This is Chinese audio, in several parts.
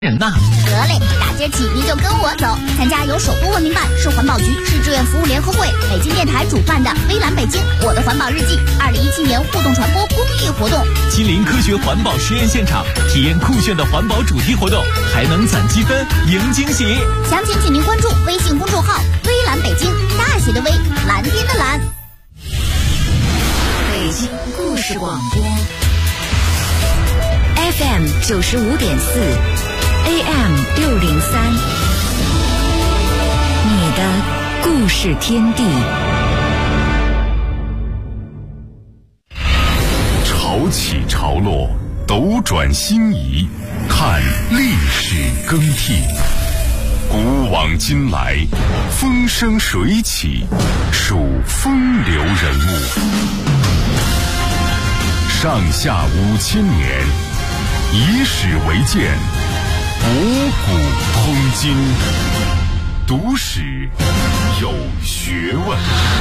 人呐。 得嘞，大街起你就跟我走，参加由首都文明办、市环保局、市志愿服务联合会、北京电台主办的微蓝北京我的环保日记2017年互动传播公益活动， 亲临科学环保实验现场，体验酷炫的环保主题活动，还能攒积分赢惊喜。 详情请您关注微信公众号微蓝北京，大写的微，蓝天的蓝。 北京故事广播 FM 95.4，AM 603，你的故事天地。 潮起潮落，斗转星移，看历史更替。古往今来，风生水起，数风流人物。上下5000年，以史为鉴，博古通今，读史有学问。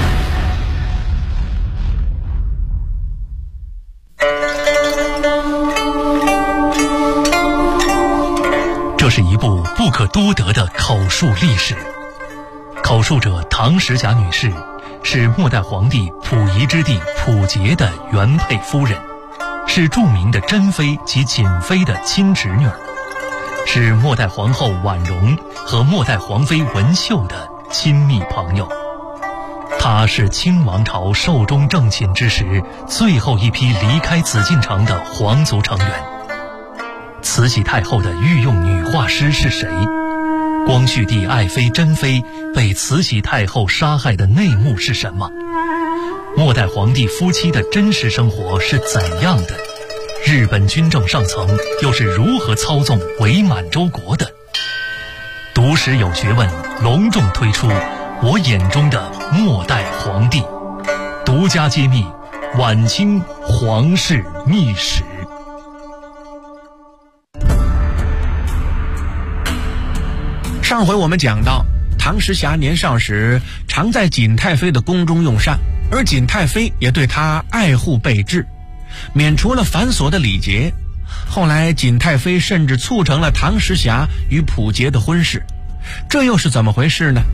这是一部不可多得的口述历史。口述者唐时霞女士是末代皇帝溥仪之弟溥杰的原配夫人，是著名的珍妃及瑾妃的亲侄女，是末代皇后婉容和末代皇妃文秀的亲密朋友。她是清王朝寿终正寝之时最后一批离开紫禁城的皇族成员。慈禧太后的御用女画师是谁？光绪帝爱妃珍妃被慈禧太后杀害的内幕是什么？末代皇帝夫妻的真实生活是怎样的？日本军政上层又是如何操纵伪满洲国的？读史有学问隆重推出我眼中的末代皇帝，独家揭秘晚清皇室秘史。 上回我们讲到，唐时霞年少时常在瑾太妃的宫中用膳，而瑾太妃也对她爱护备至，免除了繁琐的礼节。后来瑾太妃甚至促成了唐时霞与溥杰的婚事，这又是怎么回事呢？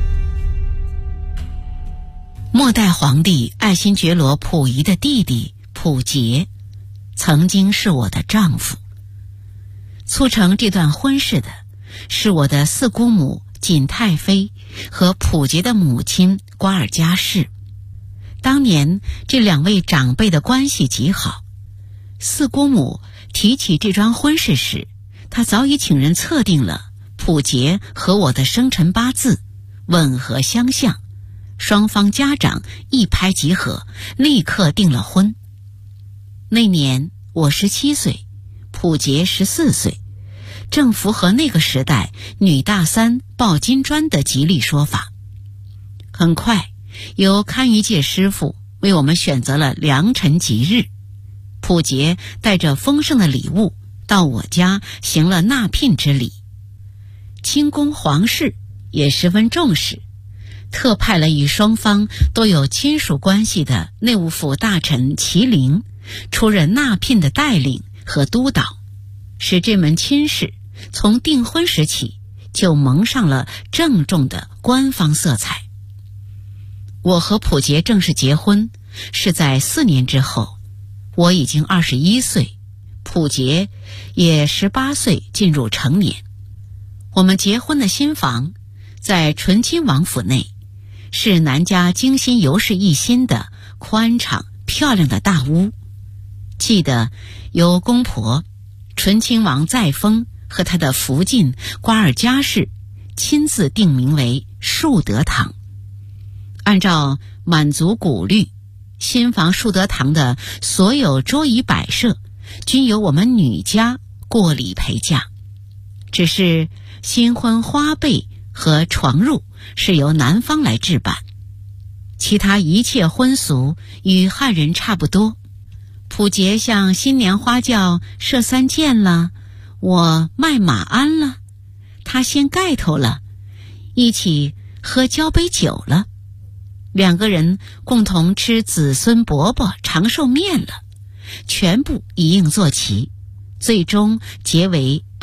末代皇帝爱新觉罗溥仪的弟弟溥杰曾经是我的丈夫，促成这段婚事的是我的四姑母瑾太妃和溥杰的母亲瓜尔佳氏。当年这两位长辈的关系极好，四姑母提起这桩婚事时，她早已请人测定了溥杰和我的生辰八字，吻合相像，双方家长一拍即合，立刻订了婚。那年我17岁，溥杰14岁，正符合那个时代女大三抱金砖的吉利说法。很快由堪舆界师傅为我们选择了良辰吉日，溥杰带着丰盛的礼物到我家行了纳聘之礼。清宫皇室也十分重视，特派了与双方都有亲属关系的内务府大臣麒麟出任纳聘的带领和督导，使这门亲事从订婚时起就蒙上了郑重的官方色彩。我和溥杰正式结婚是在4年之后，我已经21岁，溥杰也18岁进入成年。我们结婚的新房在醇亲王府内，是南家精心游饰一新的宽敞漂亮的大屋。记得由公婆醇亲王载沣和他的福晋瓜尔佳氏亲自定名为树德堂。按照满族古律，新房树德堂的所有桌椅摆设均由我们女家过礼陪嫁，只是新婚花被和床褥是由男方来置办，其他一切婚俗与汉人差不多。溥杰向新娘花轿射3箭了，我卖马鞍了，他掀盖头了，一起喝交杯酒了，两个人共同吃子孙饽饽长寿面了，全部一应做齐，最终结为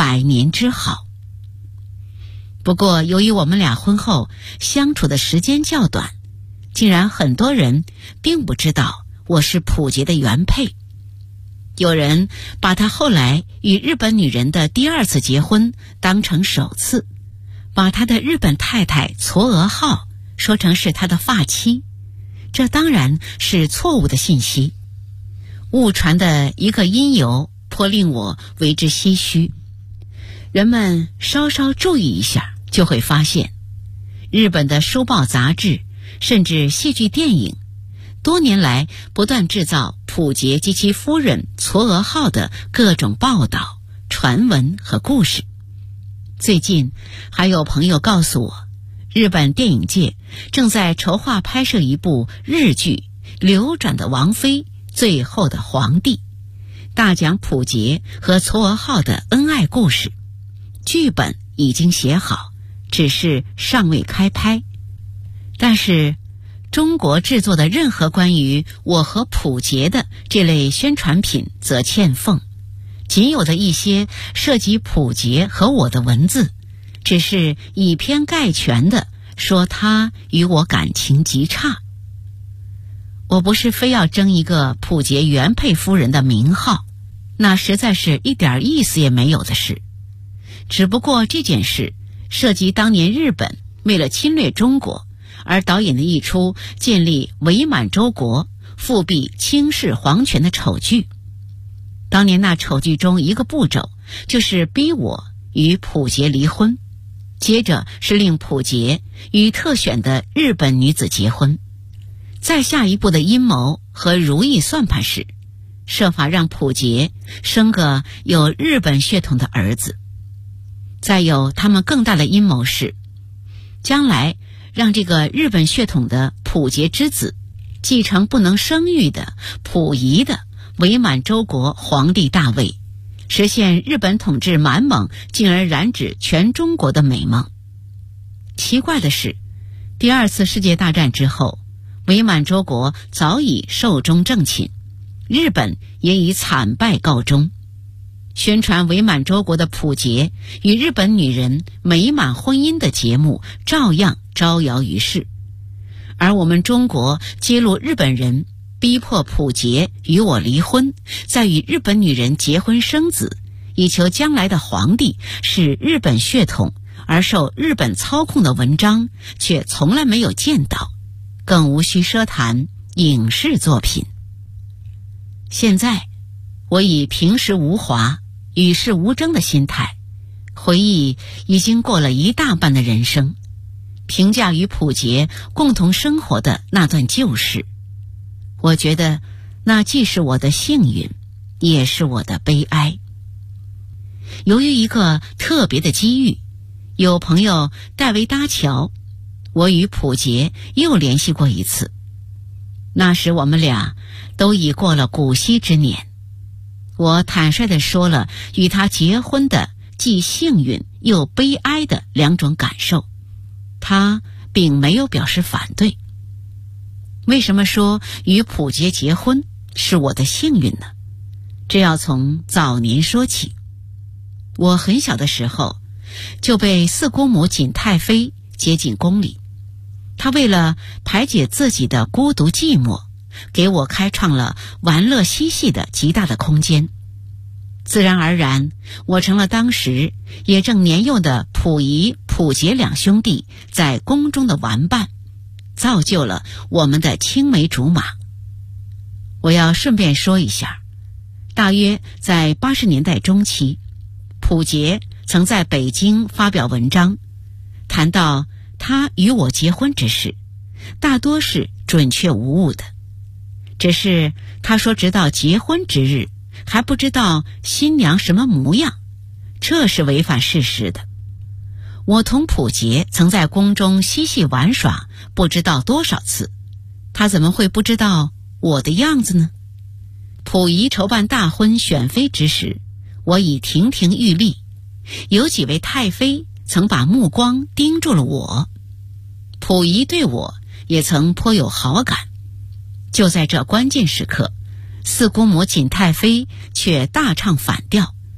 百年之好。不过由于我们俩婚后相处的时间较短，竟然很多人并不知道我是溥杰的原配。有人把他后来与日本女人的第二次结婚当成首次，把他的日本太太嵯峨号说成是他的发妻，这当然是错误的信息。误传的一个因由颇令我为之唏嘘。人们稍稍注意一下，就会发现日本的书报杂志甚至戏剧电影多年来不断制造溥杰及其夫人嵯峨号的各种报道、传闻和故事。最近还有朋友告诉我，日本电影界正在筹划拍摄一部日剧《流转的王妃最后的皇帝》，大讲溥杰和嵯峨号的恩爱故事。剧本已经写好，只是尚未开拍。但是中国制作的任何关于我和溥杰的这类宣传品则欠奉，仅有的一些涉及溥杰和我的文字，只是以偏概全的说他与我感情极差。我不是非要争一个溥杰原配夫人的名号，那实在是一点意思也没有的事。只不过这件事涉及当年日本为了侵略中国而导演的一出建立伪满洲国、复辟清室皇权的丑剧。当年那丑剧中一个步骤就是逼我与溥杰离婚，接着是令溥杰与特选的日本女子结婚。再下一步的阴谋和如意算盘是设法让溥杰生个有日本血统的儿子。再有他们更大的阴谋是将来让这个日本血统的溥杰之子继承不能生育的溥仪的伪满洲国皇帝大位，实现日本统治满蒙进而染指全中国的美梦。奇怪的是，第二次世界大战之后，伪满洲国早已寿终正寝，日本也以惨败告终。宣传伪满洲国的溥杰与日本女人美满婚姻的节目照样招摇于世，而我们中国揭露日本人逼迫溥杰与我离婚，再与日本女人结婚生子，以求将来的皇帝是日本血统而受日本操控的文章却从来没有见到，更无需奢谈影视作品。现在我以平时无华、与世无争的心态回忆已经过了一大半的人生，评价与溥杰共同生活的那段旧事。我觉得那既是我的幸运，也是我的悲哀。由于一个特别的机遇，有朋友代为搭桥，我与溥杰又联系过一次。那时我们俩都已过了古稀之年，我坦率地说了与他结婚的既幸运又悲哀的两种感受，他并没有表示反对。为什么说与溥杰结婚是我的幸运呢？这要从早年说起。我很小的时候就被四姑母景太妃接进宫里，她为了排解自己的孤独寂寞，给我开创了玩乐嬉戏的极大的空间。自然而然，我成了当时也正年幼的溥仪、溥杰两兄弟在宫中的玩伴，造就了我们的青梅竹马。我要顺便说一下，大约在80年代中期，溥杰曾在北京发表文章，谈到他与我结婚之事，大多是准确无误的。只是他说直到结婚之日还不知道新娘什么模样，这是违反事实的。我同溥杰曾在宫中嬉戏玩耍不知道多少次，他怎么会不知道我的样子呢？溥仪筹办大婚选妃之时，我已亭亭玉立，有几位太妃曾把目光盯住了我，溥仪对我也曾颇有好感。就在这关键时刻，四姑母景太妃却大唱反调，在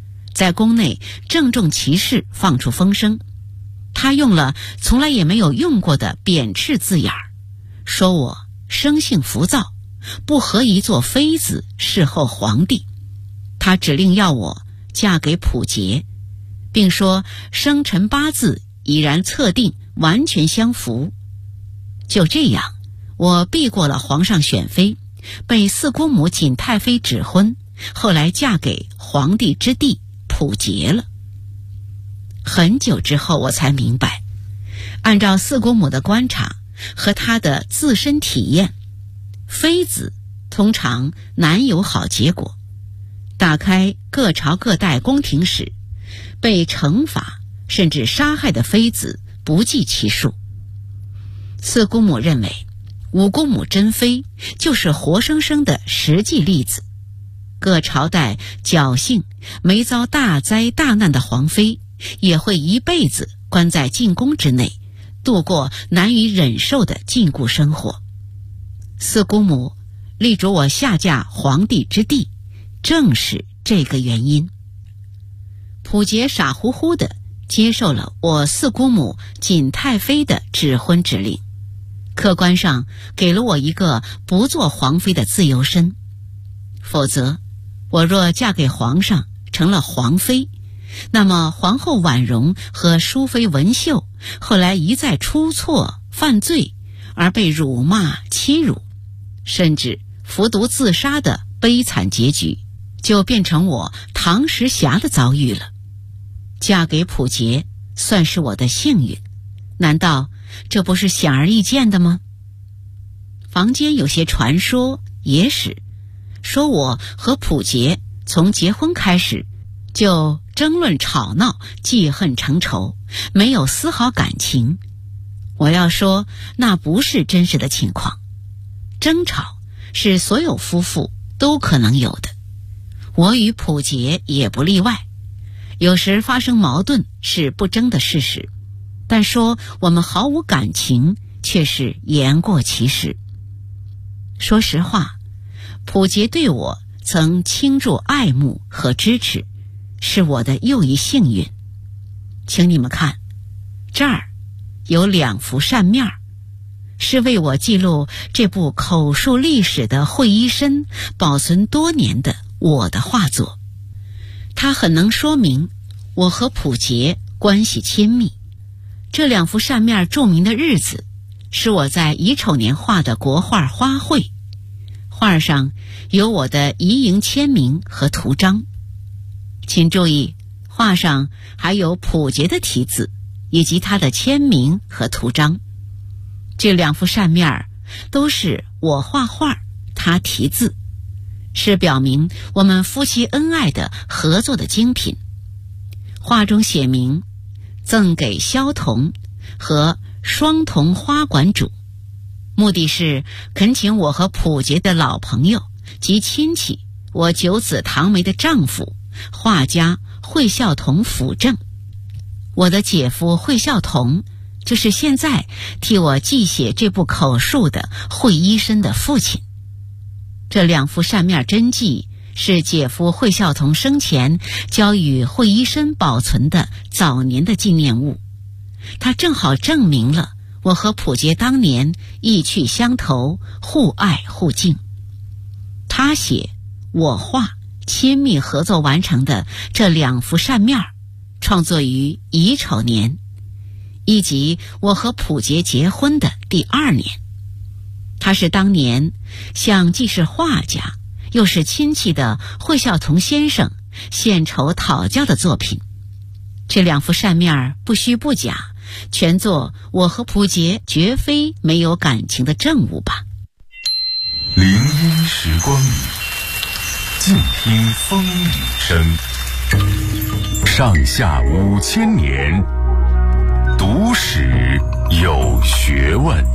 在宫内郑重其事放出风声，他用了从来也没有用过的贬斥字眼儿，说我生性浮躁，不合宜做妃子侍候皇帝。他指令要我嫁给溥杰，并说生辰八字已然测定，完全相符。就这样，我避过了皇上选妃，被四姑母景太妃指婚，后来嫁给皇帝之弟溥杰了。很久之后我才明白，按照四姑母的观察和她的自身体验，妃子通常难有好结果。打开各朝各代宫廷史，被惩罚甚至杀害的妃子不计其数。四姑母认为五姑母珍妃就是活生生的实际例子。各朝代侥幸没遭大灾大难的皇妃，也会一辈子关在禁宫之内，度过难以忍受的禁锢生活。四姑母力主我下嫁皇帝之弟，正是这个原因。溥杰傻乎乎地接受了我四姑母景太妃的指婚指令，客观上给了我一个不做皇妃的自由身。否则，我若嫁给皇上成了皇妃，那么皇后婉容和淑妃文秀后来一再出错犯罪，而被辱骂欺辱，甚至服毒自杀的悲惨结局，就变成我唐时霞的遭遇了。嫁给溥杰算是我的幸运，难道这不是显而易见的吗？坊间有些传说野史，说我和溥杰从结婚开始就争论吵闹，记恨成仇，没有丝毫感情。我要说，那不是真实的情况。争吵是所有夫妇都可能有的，我与溥杰也不例外。有时发生矛盾是不争的事实，但说我们毫无感情却是言过其实。说实话，溥杰对我曾倾注爱慕和支持，是我的又一幸运。请你们看，这儿有2幅扇面，是为我记录这部口述历史的惠医生保存多年的我的画作。它很能说明我和溥杰关系亲密。这2幅扇面著名的日子是我在乙丑年画的国画花卉，画上有我的遗营签名和图章。请注意，画上还有溥杰的题字以及他的签名和图章。这2幅扇面都是我画画，他题字，是表明我们夫妻恩爱的合作的精品。画中写明赠给萧童和双童花馆主，目的是恳请我和溥杰的老朋友及亲戚，我九子唐梅的丈夫画家惠孝同辅政。我的姐夫惠孝同就是现在替我记写这部口述的惠医生的父亲。这2幅扇面真迹是姐夫惠孝同生前交予惠医生保存的早年的纪念物，它正好证明了我和溥杰当年意趣相投，互爱互敬。他写我画，亲密合作完成的这2幅扇面创作于乙丑年，以及我和溥杰结婚的第2年。他是当年向既是画家又是亲戚的惠孝同先生献丑讨教的作品。这2幅扇面不虚不假，全做我和溥杰绝非没有感情的证物吧。 林荫时光里，静听风雨声。上下5000年，读史有学问。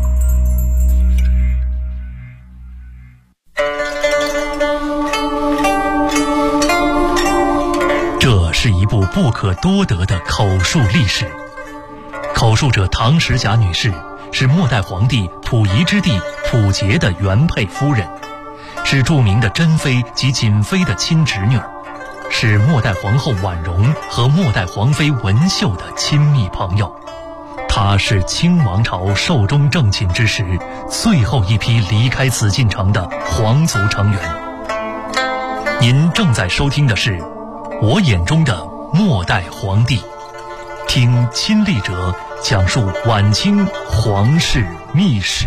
这是一部不可多得的口述历史。口述者唐时霞女士是末代皇帝溥仪之弟溥杰的原配夫人，是著名的珍妃及瑾妃的亲侄女， 是末代皇后婉容和末代皇妃文秀的亲密朋友。他是清王朝寿终正寝之时最后一批离开紫禁城的皇族成员。您正在收听的是我眼中的末代皇帝，听亲历者讲述晚清皇室秘史。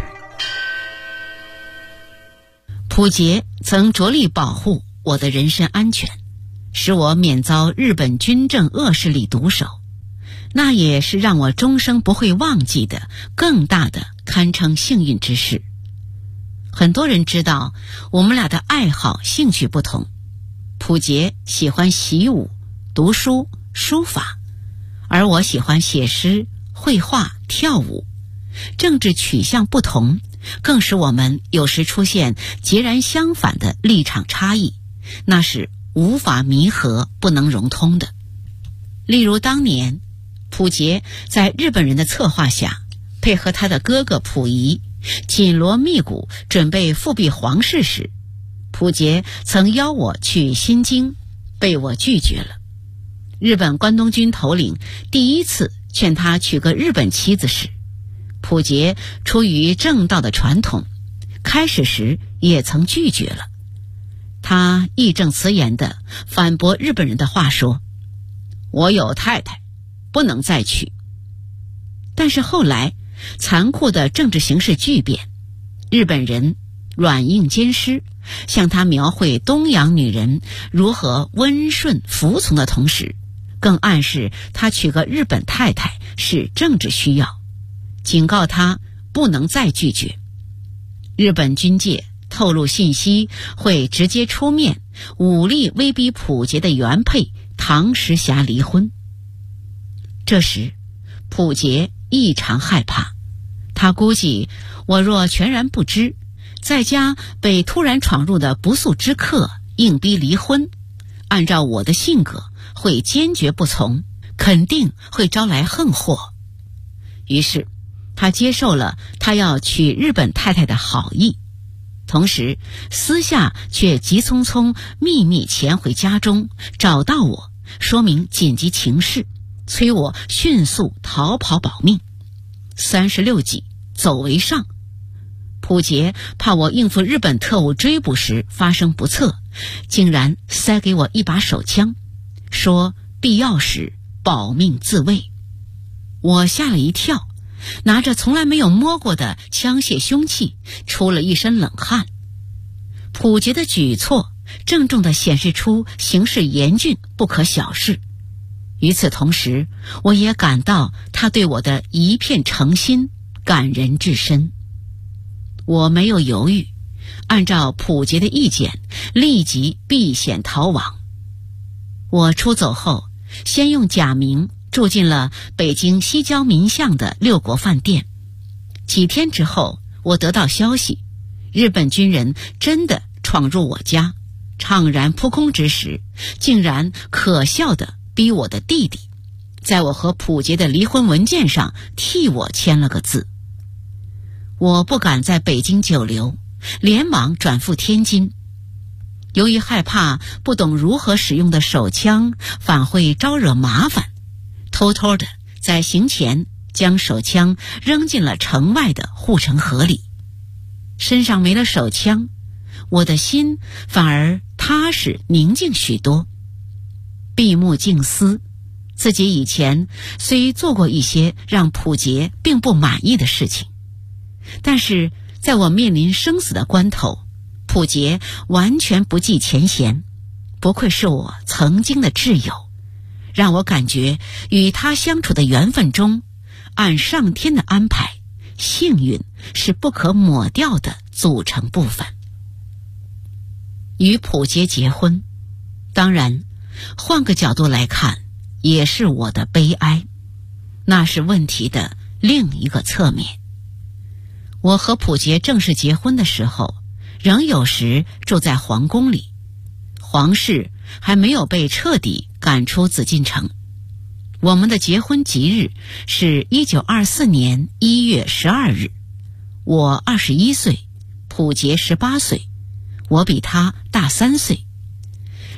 溥杰曾着力保护我的人身安全，使我免遭日本军政恶势力毒手，那也是让我终生不会忘记的更大的堪称幸运之事。很多人知道我们俩的爱好兴趣不同，溥杰喜欢习武、读书、书法，而我喜欢写诗、绘画、跳舞。政治取向不同，更使我们有时出现截然相反的立场差异，那是无法弥合、不能融通的。例如当年溥杰在日本人的策划下，配合他的哥哥溥仪紧锣密鼓准备复辟皇室时，溥杰曾邀我去新京，被我拒绝了。日本关东军头领第一次劝他娶个日本妻子时，溥杰出于正道的传统，开始时也曾拒绝了。他义正辞严地反驳日本人的话说：“我有太太，不能再娶。”但是后来残酷的政治形势巨变，日本人软硬兼施，向他描绘东洋女人如何温顺服从的同时，更暗示他娶个日本太太是政治需要，警告他不能再拒绝。日本军界透露信息，会直接出面武力威逼溥杰的原配唐时霞离婚。这时溥杰异常害怕，他估计我若全然不知，在家被突然闯入的不速之客硬逼离婚，按照我的性格会坚决不从，肯定会招来横祸。于是他接受了他要娶日本太太的好意，同时私下却急匆匆秘密潜回家中，找到我，说明紧急情势，催我迅速逃跑保命。36计走为上，溥杰怕我应付日本特务追捕时发生不测，竟然塞给我一把手枪，说必要时保命自卫。我吓了一跳，拿着从来没有摸过的枪械凶器，出了一身冷汗。溥杰的举措郑重地显示出形势严峻，不可小视。与此同时，我也感到他对我的一片诚心，感人至深。我没有犹豫，按照溥杰的意见，立即避险逃亡。我出走后，先用假名住进了北京西郊民巷的六国饭店。几天之后，我得到消息，日本军人真的闯入我家，怅然扑空之时，竟然可笑地逼我的弟弟在我和溥杰的离婚文件上替我签了个字。我不敢在北京久留，连忙转赴天津。由于害怕不懂如何使用的手枪反会招惹麻烦，偷偷的在行前将手枪扔进了城外的护城河里。身上没了手枪，我的心反而踏实宁静许多。闭目静思，自己以前虽做过一些让溥杰并不满意的事情，但是在我面临生死的关头，溥杰完全不计前嫌，不愧是我曾经的挚友，让我感觉与他相处的缘分中，按上天的安排，幸运是不可抹掉的组成部分。与溥杰结婚，当然换个角度来看，也是我的悲哀，那是问题的另一个侧面。我和溥杰正式结婚的时候，仍有时住在皇宫里，皇室还没有被彻底赶出紫禁城。我们的结婚吉日是1924年1月12日，我21岁，溥杰18岁，我比他大3岁。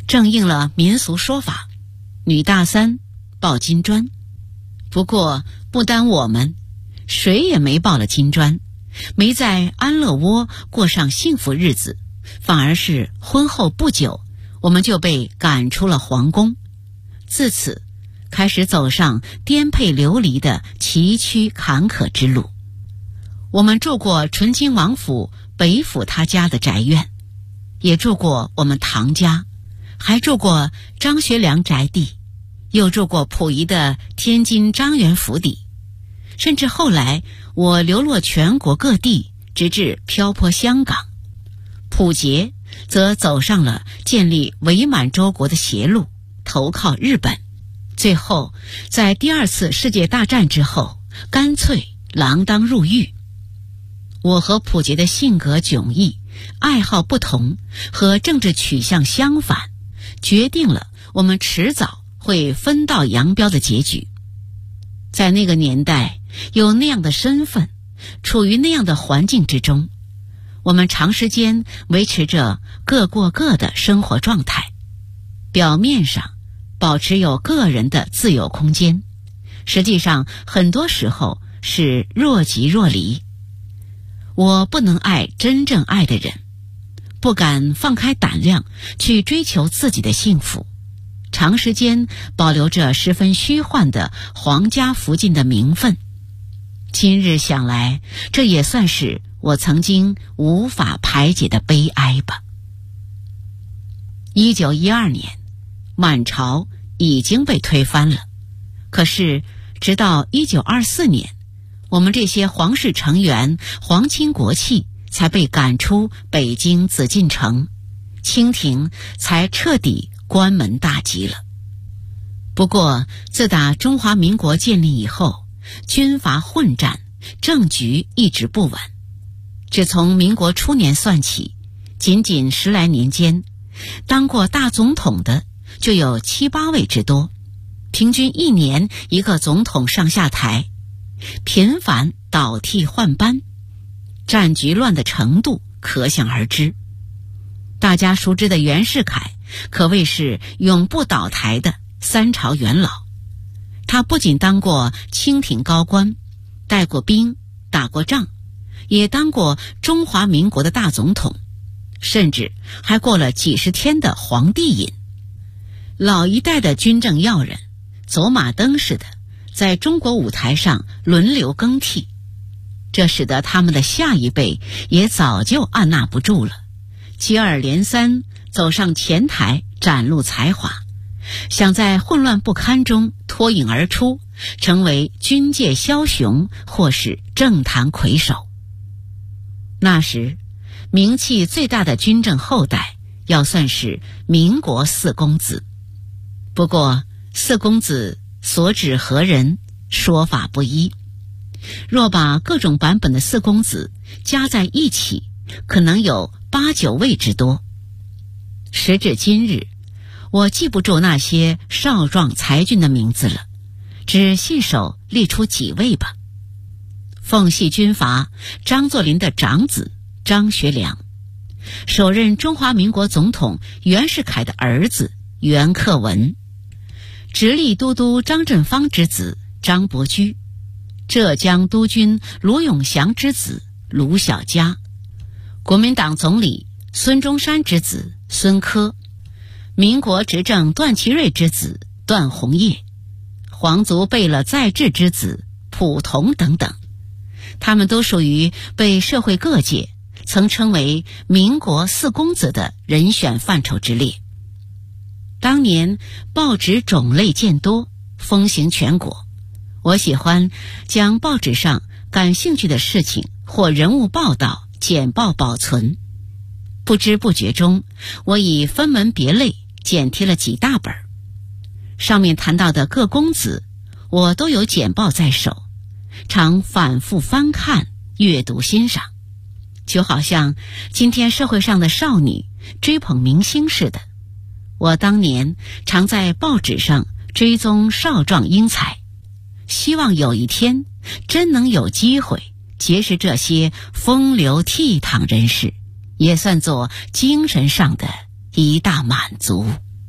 正应了民俗说法，女大三抱金砖。不过不单我们，谁也没抱了金砖，没在安乐窝过上幸福日子，反而是婚后不久，我们就被赶出了皇宫，自此开始走上颠沛流离的崎岖坎坷之路。我们住过纯亲王府北府他家的宅院，也住过我们堂家，还住过张学良宅地，又住过溥仪的天津张园府邸，甚至后来我流落全国各地，直至漂泊香港。溥杰则走上了建立伪满洲国的邪路，投靠日本，最后在第二次世界大战之后干脆锒铛入狱。我和溥杰的性格迥异，爱好不同，和政治取向相反，决定了我们迟早会分道扬镳的结局。在那个年代，有那样的身份，处于那样的环境之中，我们长时间维持着各过各的生活状态，表面上保持有个人的自由空间，实际上很多时候是若即若离。我不能爱真正爱的人，不敢放开胆量去追求自己的幸福，长时间保留着十分虚幻的皇家福晋的名分。今日想来，这也算是我曾经无法排解的悲哀吧。1912年，满朝已经被推翻了，可是直到1924年，我们这些皇室成员、皇亲国戚才被赶出北京紫禁城，清廷才彻底关门大吉了。不过，自打中华民国建立以后，军阀混战，政局一直不稳。只从民国初年算起，仅仅10来年间，当过大总统的就有7、8位之多，平均1年一个总统上下台，频繁倒替换班，战局乱的程度可想而知。大家熟知的袁世凯可谓是永不倒台的3朝元老，他不仅当过清廷高官，带过兵，打过仗，也当过中华民国的大总统，甚至还过了几十天的皇帝瘾。老一代的军政要人走马灯似的在中国舞台上轮流更替，这使得他们的下一辈也早就按捺不住了，接二连三走上前台展露才华，想在混乱不堪中脱颖而出，成为军界枭雄或是政坛魁首。那时名气最大的军政后代要算是民国4公子，不过4公子所指何人，说法不一。若把各种版本的4公子加在一起，可能有8、9位之多。时至今日，我记不住那些少壮才俊的名字了，只信手列出几位吧。奉系军阀张作霖的长子张学良，首任中华民国总统袁世凯的儿子袁克文，直隶都督张振芳之子张伯驹，浙江督军罗永祥之子卢小嘉，国民党总理孙中山之子孙科，民国执政段祺瑞之子段鸿业，皇族贝勒在志之子溥同等等。他们都属于被社会各界曾称为民国4公子的人选范畴之列。当年报纸种类渐多，风行全国，我喜欢将报纸上感兴趣的事情或人物报道简报保存。不知不觉中，我已分门别类剪贴了几大本，上面谈到的各公子我都有简报在手，常反复翻看阅读欣赏，就好像今天社会上的少女追捧明星似的。我当年常在报纸上追踪少壮英才，希望有一天真能有机会结识这些风流倜傥人士，也算作精神上的一大满足。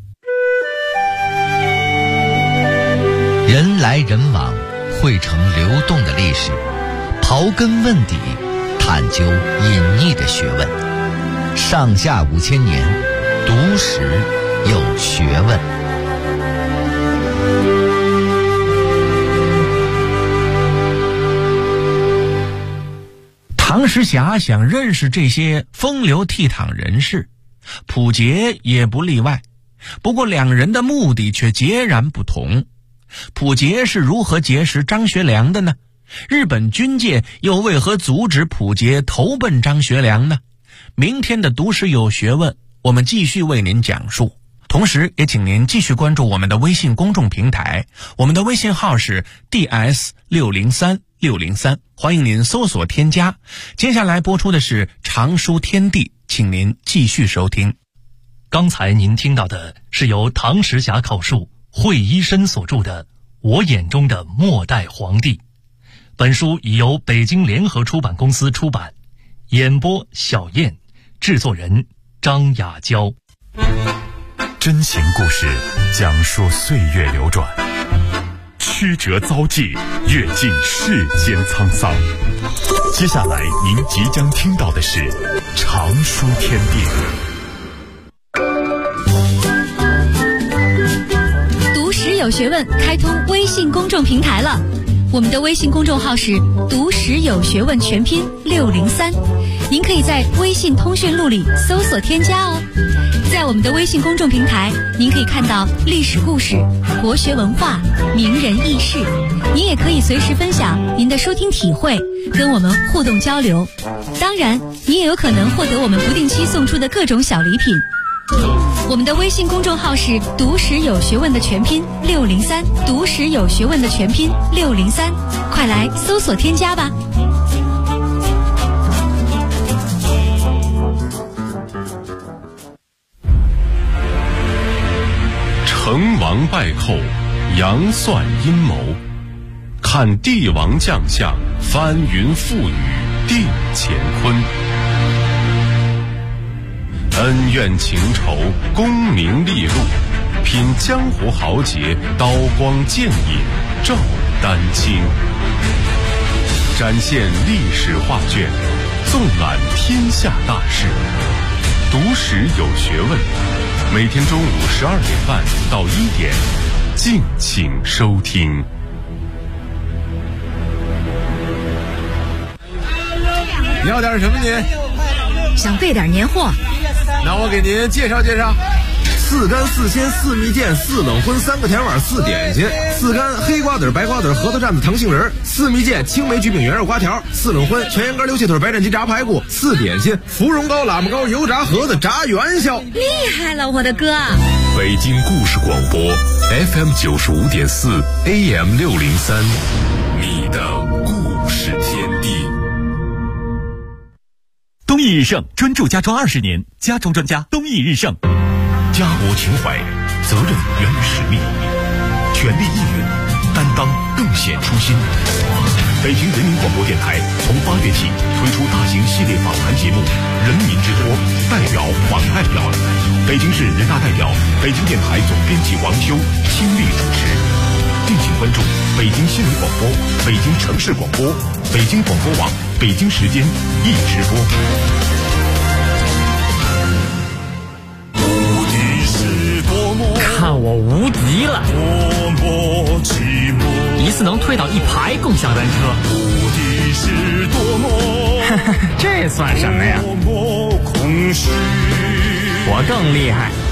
人来人往，汇成流动的历史，刨根问底，探究隐匿的学问。上下5000年，读史有学问。 唐时霞想认识这些风流倜傥人士，溥杰也不例外。不过两人的目的却截然不同。溥杰是如何结识张学良的呢？日本军界又为何阻止溥杰投奔张学良呢？明天的读史有学问，我们继续为您讲述。同时也请您继续关注我们的微信公众平台，我们的微信号是 DS603603，欢迎您搜索添加。接下来播出的是常书天地，请您继续收听。 刚才您听到的是由唐时霞口述，惠一生所著的《我眼中的末代皇帝》。本书已由北京联合出版公司出版，演播小燕，制作人张雅娇。 真情故事讲述岁月流转，曲折遭际，阅尽世间沧桑。接下来您即将听到的是常书天地。 读史有学问开通微信公众平台了，我们的微信公众号是读史有学问全拼603，您可以在微信通讯录里搜索添加哦。在我们的微信公众平台，您可以看到历史故事、国学文化、名人轶事，您也可以随时分享您的收听体会，跟我们互动交流。当然，你也有可能获得我们不定期送出的各种小礼品。我们的微信公众号是读史有学问的全拼603，读史有学问的全拼603，快来搜索添加吧。 成王败寇，杨算阴谋，看帝王将相，翻云覆雨，定乾坤。恩怨情仇，功名利禄，品江湖豪杰，刀光剑影，照丹青。展现历史画卷，纵览天下大事，读史有学问。每天中午12点半到1点，敬请收听。 你要点什么您？ 想备点年货。 那我给您介绍介绍：4干4鲜4蜜饯4冷荤3个甜碗4点心，4干黑瓜子白瓜子核桃蘸子糖杏仁，4蜜饯青梅焗饼圆肉瓜条，4冷荤全羊肝溜气腿白斩鸡炸排骨，4点心芙蓉糕喇嘛糕油炸盒子炸元宵。 厉害了，我的哥！ 北京故事广播 FM 95.4 AM 603，你的故事天地。 东义日盛专注家装20年，家装专家东义日盛。 家国情怀，责任源于使命，全力应援，担当更显初心。北京人民广播电台从8月起推出大型系列访谈节目《人民之托》，代表访代表，北京市人大代表、北京电台总编辑王修亲力主持。敬请关注北京新闻广播、北京城市广播、北京广播网、北京时间一直播。 看我无敌了！一次能推倒1排共享单车，这算什么呀？我更厉害！